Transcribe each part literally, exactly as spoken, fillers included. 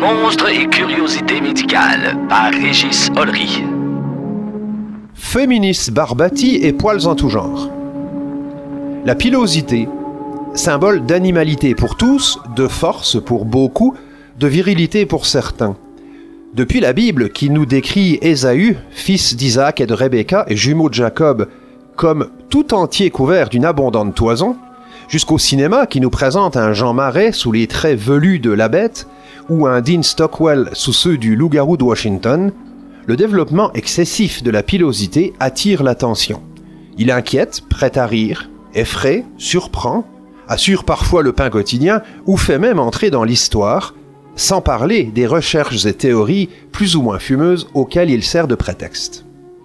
Monstres et curiosités médicales par Régis Ollery. Féminis barbati et poils en tout genre. La pilosité, symbole d'animalité pour tous, de force pour beaucoup, de virilité pour certains. Depuis la Bible qui nous décrit Ésaü, fils d'Isaac et de Rebecca et jumeau de Jacob, comme tout entier couvert d'une abondante toison, jusqu'au cinéma qui nous présente un Jean Marais sous les traits velus de la bête ou un Dean Stockwell sous ceux du loup-garou de Washington, le développement excessif de la pilosité attire l'attention. Il inquiète, prête à rire, effraie, surprend, assure parfois le pain quotidien ou fait même entrer dans l'histoire, sans parler des recherches et théories plus ou moins fumeuses auxquelles il sert de prétexte.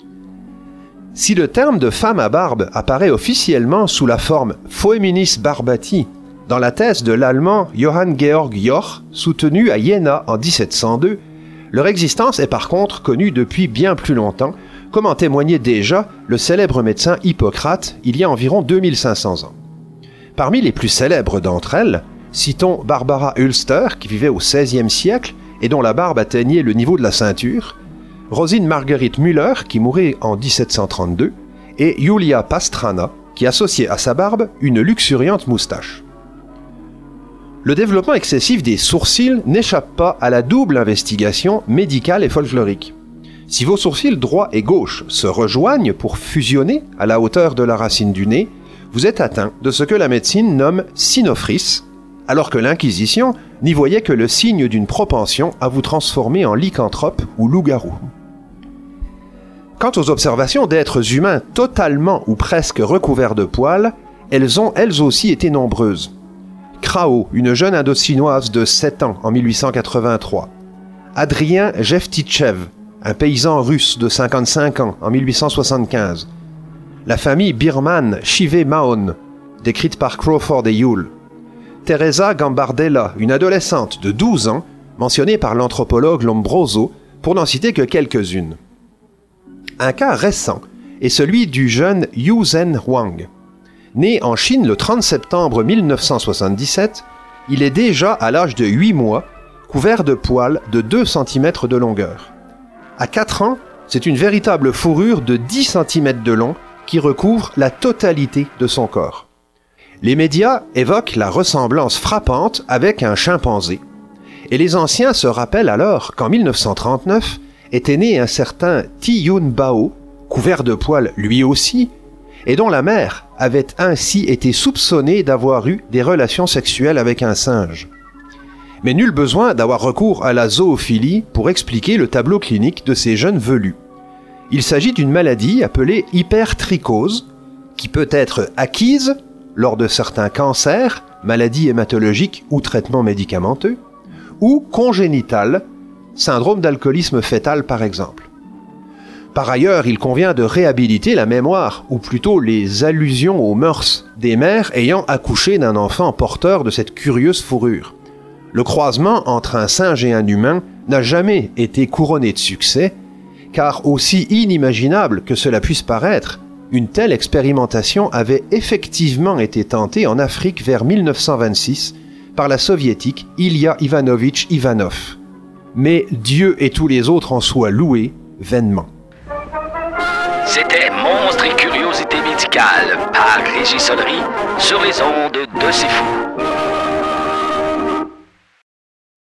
Si le terme de femme à barbe apparaît officiellement sous la forme Féminis barbati dans la thèse de l'allemand Johann Georg Joch, soutenue à Iéna en dix-sept cent deux, leur existence est par contre connue depuis bien plus longtemps, comme en témoignait déjà le célèbre médecin Hippocrate il y a environ deux mille cinq cents ans. Parmi les plus célèbres d'entre elles, citons Barbara Ulster, qui vivait au seizième siècle et dont la barbe atteignait le niveau de la ceinture, Rosine Marguerite Müller, qui mourait en dix-sept cent trente-deux, et Julia Pastrana, qui associait à sa barbe une luxuriante moustache. Le développement excessif des sourcils n'échappe pas à la double investigation médicale et folklorique. Si vos sourcils droit et gauche se rejoignent pour fusionner à la hauteur de la racine du nez, vous êtes atteint de ce que la médecine nomme synophrys, alors que l'Inquisition n'y voyait que le signe d'une propension à vous transformer en lycanthrope ou loup-garou. Quant aux observations d'êtres humains totalement ou presque recouverts de poils, elles ont elles aussi été nombreuses. Krao, une jeune Indochinoise de sept ans en mille huit cent quatre-vingt-trois. Adrien Jevtitchev, un paysan russe de cinquante-cinq ans en mille huit cent soixante-quinze. La famille birmane Chive-Mahon, décrite par Crawford et Yule. Teresa Gambardella, une adolescente de douze ans, mentionnée par l'anthropologue Lombroso, pour n'en citer que quelques-unes. Un cas récent est celui du jeune Yu Zhen Huang. Né en Chine le trente septembre mille neuf cent soixante-dix-sept, il est déjà, à l'âge de huit mois, couvert de poils de deux centimètres de longueur. À quatre ans, c'est une véritable fourrure de dix centimètres de long qui recouvre la totalité de son corps. Les médias évoquent la ressemblance frappante avec un chimpanzé. Et les anciens se rappellent alors qu'en mille neuf cent trente-neuf était né un certain Ti Yun Bao, couvert de poils lui aussi, et dont la mère avait ainsi été soupçonnée d'avoir eu des relations sexuelles avec un singe. Mais nul besoin d'avoir recours à la zoophilie pour expliquer le tableau clinique de ces jeunes velus. Il s'agit d'une maladie appelée hypertrichose, qui peut être acquise lors de certains cancers, maladies hématologiques ou traitements médicamenteux, ou congénitale, syndrome d'alcoolisme fœtal par exemple. Par ailleurs, il convient de réhabiliter la mémoire, ou plutôt les allusions aux mœurs des mères ayant accouché d'un enfant porteur de cette curieuse fourrure. Le croisement entre un singe et un humain n'a jamais été couronné de succès, car aussi inimaginable que cela puisse paraître, une telle expérimentation avait effectivement été tentée en Afrique vers mille neuf cent vingt-six par la soviétique Ilya Ivanovitch Ivanov. Mais Dieu et tous les autres en soient loués vainement. C'était Monstres et curiosités médicales par Régis Ollery sur les ondes de C'est Fou.